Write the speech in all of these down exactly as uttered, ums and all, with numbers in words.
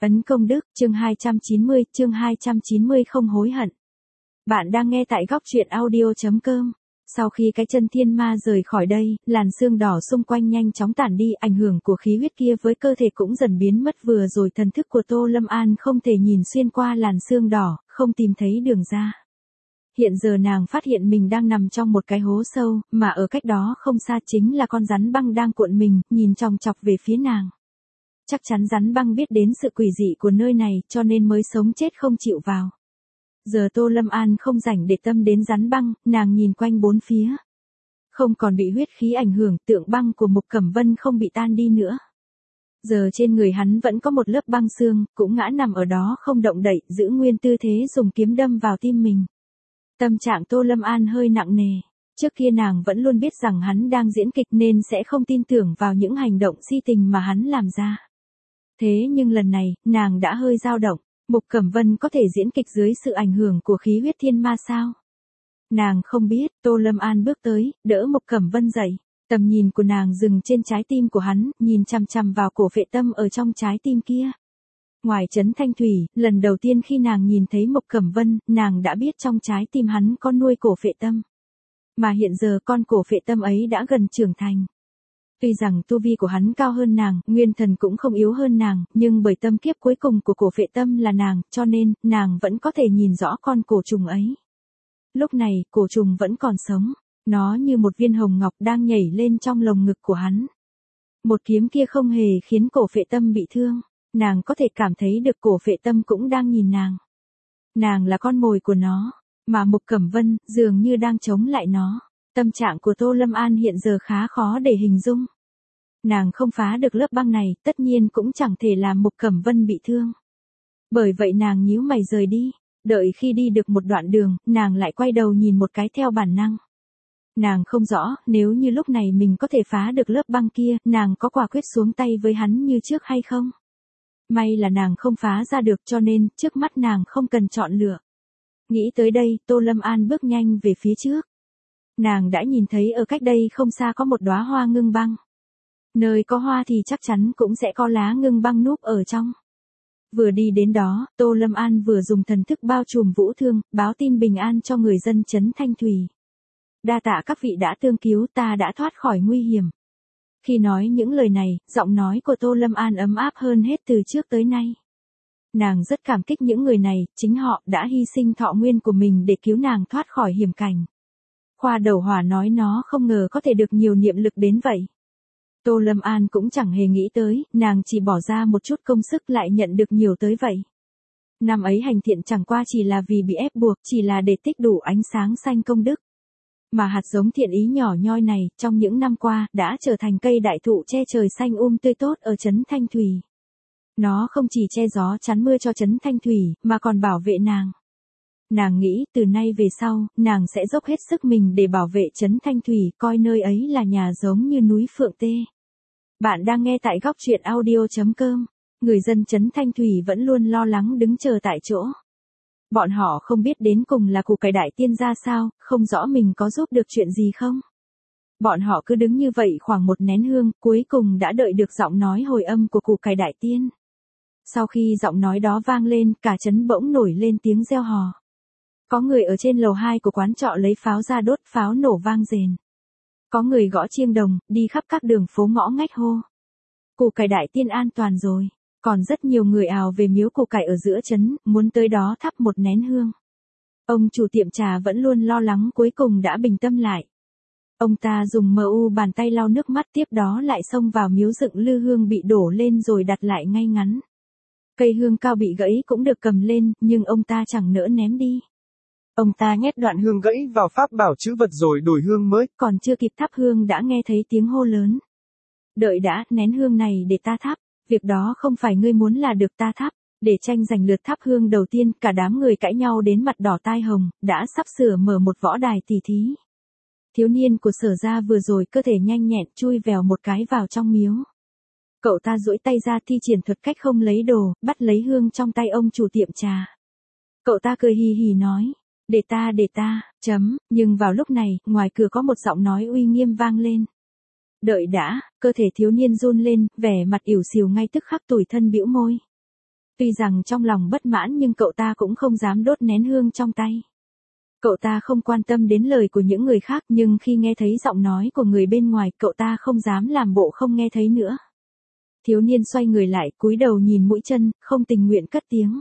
Ấn công đức, chương hai trăm chín mươi, chương hai trăm chín mươi không hối hận. Bạn đang nghe tại góc truyện audio.com. Sau khi cái chân thiên ma rời khỏi đây, làn sương đỏ xung quanh nhanh chóng tản đi, ảnh hưởng của khí huyết kia với cơ thể cũng dần biến mất. Vừa rồi thần thức của Tô Lâm An không thể nhìn xuyên qua làn sương đỏ, không tìm thấy đường ra. Hiện giờ nàng phát hiện mình đang nằm trong một cái hố sâu, mà ở cách đó không xa chính là con rắn băng đang cuộn mình, nhìn chòng chọc về phía nàng. Chắc chắn rắn băng biết đến sự quỷ dị của nơi này, cho nên mới sống chết không chịu vào. Giờ Tô Lâm An không rảnh để tâm đến rắn băng, nàng nhìn quanh bốn phía. Không còn bị huyết khí ảnh hưởng, tượng băng của Mục Cẩm Vân không bị tan đi nữa. Giờ trên người hắn vẫn có một lớp băng xương, cũng ngã nằm ở đó không động đậy, giữ nguyên tư thế dùng kiếm đâm vào tim mình. Tâm trạng Tô Lâm An hơi nặng nề. Trước kia nàng vẫn luôn biết rằng hắn đang diễn kịch nên sẽ không tin tưởng vào những hành động si tình mà hắn làm ra. Thế nhưng lần này, nàng đã hơi dao động. Mục Cẩm Vân có thể diễn kịch dưới sự ảnh hưởng của khí huyết thiên ma sao? Nàng không biết. Tô Lâm An bước tới, đỡ Mục Cẩm Vân dậy. Tầm nhìn của nàng dừng trên trái tim của hắn, nhìn chằm chằm vào cổ phệ tâm ở trong trái tim kia. Ngoài Trấn Thanh Thủy, lần đầu tiên khi nàng nhìn thấy Mục Cẩm Vân, nàng đã biết trong trái tim hắn có nuôi cổ phệ tâm. Mà hiện giờ con cổ phệ tâm ấy đã gần trưởng thành. Tuy rằng tu vi của hắn cao hơn nàng, nguyên thần cũng không yếu hơn nàng, nhưng bởi tâm kiếp cuối cùng của cổ phệ tâm là nàng, cho nên, nàng vẫn có thể nhìn rõ con cổ trùng ấy. Lúc này, cổ trùng vẫn còn sống. Nó như một viên hồng ngọc đang nhảy lên trong lồng ngực của hắn. Một kiếm kia không hề khiến cổ phệ tâm bị thương. Nàng có thể cảm thấy được cổ phệ tâm cũng đang nhìn nàng. Nàng là con mồi của nó, mà Mục Cẩm Vân dường như đang chống lại nó. Tâm trạng của Tô Lâm An hiện giờ khá khó để hình dung. Nàng không phá được lớp băng này, tất nhiên cũng chẳng thể làm Mục Cẩm Vân bị thương. Bởi vậy nàng nhíu mày rời đi. Đợi khi đi được một đoạn đường, nàng lại quay đầu nhìn một cái theo bản năng. Nàng không rõ, nếu như lúc này mình có thể phá được lớp băng kia, nàng có quả quyết xuống tay với hắn như trước hay không? May là nàng không phá ra được, cho nên, trước mắt nàng không cần chọn lựa. Nghĩ tới đây, Tô Lâm An bước nhanh về phía trước. Nàng đã nhìn thấy ở cách đây không xa có một đóa hoa ngưng băng. Nơi có hoa thì chắc chắn cũng sẽ có lá ngưng băng núp ở trong. Vừa đi đến đó, Tô Lâm An vừa dùng thần thức bao trùm Vũ Thương, báo tin bình an cho người dân Trấn Thanh Thủy. Đa tạ các vị đã tương cứu, ta đã thoát khỏi nguy hiểm. Khi nói những lời này, giọng nói của Tô Lâm An ấm áp hơn hết từ trước tới nay. Nàng rất cảm kích những người này, chính họ đã hy sinh thọ nguyên của mình để cứu nàng thoát khỏi hiểm cảnh. Khoa Đầu Hỏa nói nó không ngờ có thể được nhiều niệm lực đến vậy. Tô Lâm An cũng chẳng hề nghĩ tới, nàng chỉ bỏ ra một chút công sức lại nhận được nhiều tới vậy. Năm ấy hành thiện chẳng qua chỉ là vì bị ép buộc, chỉ là để tích đủ ánh sáng xanh công đức. Mà hạt giống thiện ý nhỏ nhoi này, trong những năm qua, đã trở thành cây đại thụ che trời xanh um tươi tốt ở Trấn Thanh Thủy. Nó không chỉ che gió chắn mưa cho Trấn Thanh Thủy, mà còn bảo vệ nàng. Nàng nghĩ, từ nay về sau, nàng sẽ dốc hết sức mình để bảo vệ Trấn Thanh Thủy, coi nơi ấy là nhà giống như núi Phượng Tê. Bạn đang nghe tại góc truyện audio.com. Người dân Trấn Thanh Thủy vẫn luôn lo lắng đứng chờ tại chỗ. Bọn họ không biết đến cùng là Củ Cải Đại Tiên ra sao, không rõ mình có giúp được chuyện gì không. Bọn họ cứ đứng như vậy khoảng một nén hương, cuối cùng đã đợi được giọng nói hồi âm của Củ Cải Đại Tiên. Sau khi giọng nói đó vang lên, cả trấn bỗng nổi lên tiếng reo hò. Có người ở trên lầu hai của quán trọ lấy pháo ra đốt, pháo nổ vang rền. Có người gõ chiêng đồng, đi khắp các đường phố ngõ ngách hô. Củ Cải Đại Tiên an toàn rồi. Còn rất nhiều người ào về miếu Củ Cải ở giữa trấn, muốn tới đó thắp một nén hương. Ông chủ tiệm trà vẫn luôn lo lắng cuối cùng đã bình tâm lại. Ông ta dùng mờ u bàn tay lau nước mắt, tiếp đó lại xông vào miếu dựng lư hương bị đổ lên rồi đặt lại ngay ngắn. Cây hương cao bị gãy cũng được cầm lên, nhưng ông ta chẳng nỡ ném đi. Ông ta nhét đoạn hương gãy vào pháp bảo trữ vật rồi đổi hương mới. Còn chưa kịp thắp hương đã nghe thấy tiếng hô lớn. Đợi đã, nén hương này để ta thắp. Việc đó không phải ngươi muốn là được ta thắp. Để tranh giành lượt thắp hương đầu tiên, cả đám người cãi nhau đến mặt đỏ tai hồng, đã sắp sửa mở một võ đài tỉ thí. Thiếu niên của Sở gia vừa rồi cơ thể nhanh nhẹn chui vèo một cái vào trong miếu. Cậu ta duỗi tay ra thi triển thuật cách không lấy đồ, bắt lấy hương trong tay ông chủ tiệm trà. Cậu ta cười hì hì nói, để ta để ta, chấm, nhưng vào lúc này, ngoài cửa có một giọng nói uy nghiêm vang lên. Đợi đã, cơ thể thiếu niên run lên, vẻ mặt ỉu xìu ngay tức khắc tủi thân bĩu môi. Tuy rằng trong lòng bất mãn nhưng cậu ta cũng không dám đốt nén hương trong tay. Cậu ta không quan tâm đến lời của những người khác, nhưng khi nghe thấy giọng nói của người bên ngoài, cậu ta không dám làm bộ không nghe thấy nữa. Thiếu niên xoay người lại, cúi đầu nhìn mũi chân, không tình nguyện cất tiếng.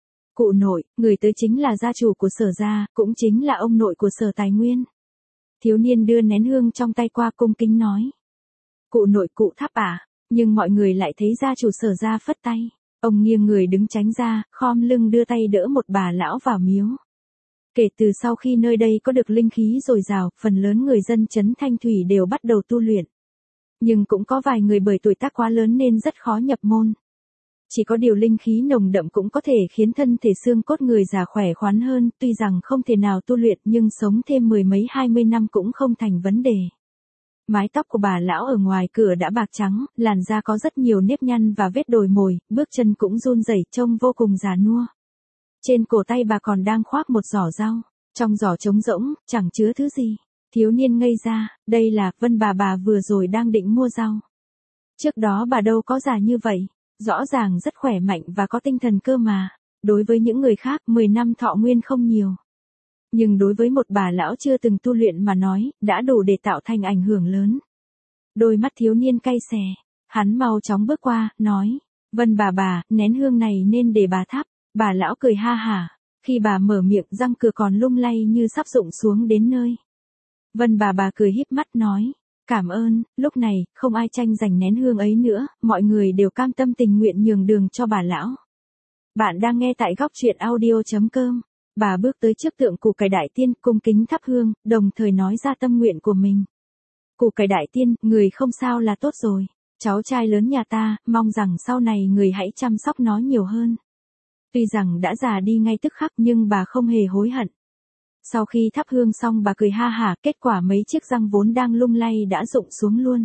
Cụ nội, người tới chính là gia chủ của Sở gia, cũng chính là ông nội của Sở Tài Nguyên. Thiếu niên đưa nén hương trong tay qua cung kính nói. Cụ nội, cụ thắp à? Nhưng mọi người lại thấy gia chủ Sở gia phất tay. Ông nghiêng người đứng tránh ra, khom lưng đưa tay đỡ một bà lão vào miếu. Kể từ sau khi nơi đây có được linh khí dồi dào, phần lớn người dân trấn Thanh Thủy đều bắt đầu tu luyện. Nhưng cũng có vài người bởi tuổi tác quá lớn nên rất khó nhập môn. Chỉ có điều linh khí nồng đậm cũng có thể khiến thân thể xương cốt người già khỏe khoắn hơn, tuy rằng không thể nào tu luyện nhưng sống thêm mười mấy hai mươi năm cũng không thành vấn đề. Mái tóc của bà lão ở ngoài cửa đã bạc trắng, làn da có rất nhiều nếp nhăn và vết đồi mồi, bước chân cũng run rẩy trông vô cùng già nua. Trên cổ tay bà còn đang khoác một giỏ rau, trong giỏ trống rỗng, chẳng chứa thứ gì. Thiếu niên ngây ra, đây là Vân bà bà vừa rồi đang định mua rau. Trước đó bà đâu có già như vậy, rõ ràng rất khỏe mạnh và có tinh thần cơ mà. Đối với những người khác, mười năm thọ nguyên không nhiều. Nhưng đối với một bà lão chưa từng tu luyện mà nói, đã đủ để tạo thành ảnh hưởng lớn. Đôi mắt thiếu niên cay xè, hắn mau chóng bước qua, nói, Vân bà bà, nén hương này nên để bà thắp. Bà lão cười ha hả, khi bà mở miệng răng cửa còn lung lay như sắp rụng xuống đến nơi. Vân bà bà cười híp mắt nói, cảm ơn, lúc này, không ai tranh giành nén hương ấy nữa, mọi người đều cam tâm tình nguyện nhường đường cho bà lão. Bạn đang nghe tại góc truyện audio chấm com. Bà bước tới trước tượng Củ Cải Đại Tiên, cung kính thắp hương, đồng thời nói ra tâm nguyện của mình. Củ Cải Đại Tiên, người không sao là tốt rồi. Cháu trai lớn nhà ta, mong rằng sau này người hãy chăm sóc nó nhiều hơn. Tuy rằng đã già đi ngay tức khắc nhưng bà không hề hối hận. Sau khi thắp hương xong bà cười ha hả, kết quả mấy chiếc răng vốn đang lung lay đã rụng xuống luôn.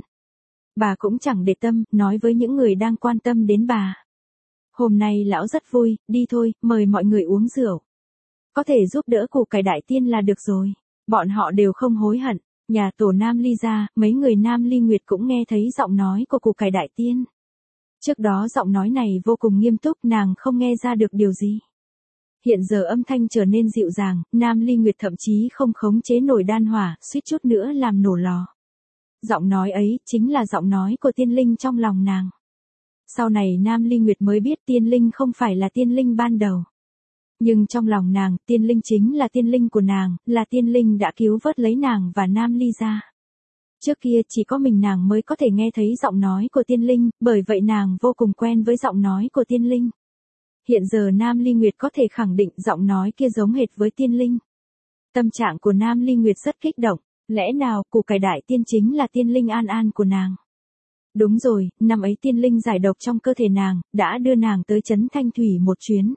Bà cũng chẳng để tâm, nói với những người đang quan tâm đến bà. Hôm nay lão rất vui, đi thôi, mời mọi người uống rượu. Có thể giúp đỡ Củ Cải Đại Tiên là được rồi. Bọn họ đều không hối hận. Nhà tổ Nam Ly gia, mấy người Nam Ly Nguyệt cũng nghe thấy giọng nói của Củ Cải Đại Tiên. Trước đó giọng nói này vô cùng nghiêm túc, nàng không nghe ra được điều gì. Hiện giờ âm thanh trở nên dịu dàng, Nam Ly Nguyệt thậm chí không khống chế nổi đan hỏa, suýt chút nữa làm nổ lò. Giọng nói ấy chính là giọng nói của tiên linh trong lòng nàng. Sau này Nam Ly Nguyệt mới biết tiên linh không phải là tiên linh ban đầu. Nhưng trong lòng nàng, tiên linh chính là tiên linh của nàng, là tiên linh đã cứu vớt lấy nàng và Nam Ly gia. Trước kia chỉ có mình nàng mới có thể nghe thấy giọng nói của tiên linh, bởi vậy nàng vô cùng quen với giọng nói của tiên linh. Hiện giờ Nam Ly Nguyệt có thể khẳng định giọng nói kia giống hệt với tiên linh. Tâm trạng của Nam Ly Nguyệt rất kích động, lẽ nào Củ Cải Đại Tiên chính là tiên linh An An của nàng? Đúng rồi, năm ấy tiên linh giải độc trong cơ thể nàng, đã đưa nàng tới trấn Thanh Thủy một chuyến.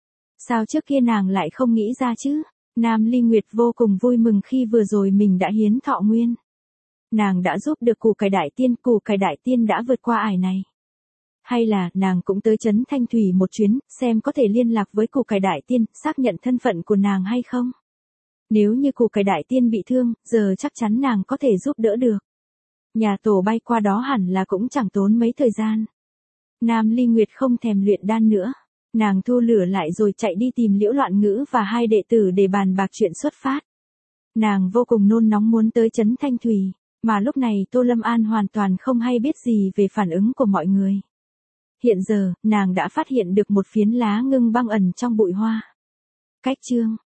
Sao trước kia nàng lại không nghĩ ra chứ? Nam Ly Nguyệt vô cùng vui mừng khi vừa rồi mình đã hiến thọ nguyên. Nàng đã giúp được Củ Cải Đại Tiên, Củ Cải Đại Tiên đã vượt qua ải này. Hay là, nàng cũng tới trấn Thanh Thủy một chuyến, xem có thể liên lạc với Củ Cải Đại Tiên, xác nhận thân phận của nàng hay không? Nếu như Củ Cải Đại Tiên bị thương, giờ chắc chắn nàng có thể giúp đỡ được. Nhà tổ bay qua đó hẳn là cũng chẳng tốn mấy thời gian. Nam Ly Nguyệt không thèm luyện đan nữa. Nàng thu lửa lại rồi chạy đi tìm Liễu Loạn Ngữ và hai đệ tử để bàn bạc chuyện xuất phát. Nàng vô cùng nôn nóng muốn tới trấn Thanh Thủy, mà lúc này Tô Lâm An hoàn toàn không hay biết gì về phản ứng của mọi người. Hiện giờ, nàng đã phát hiện được một phiến lá ngưng băng ẩn trong bụi hoa. Cách chương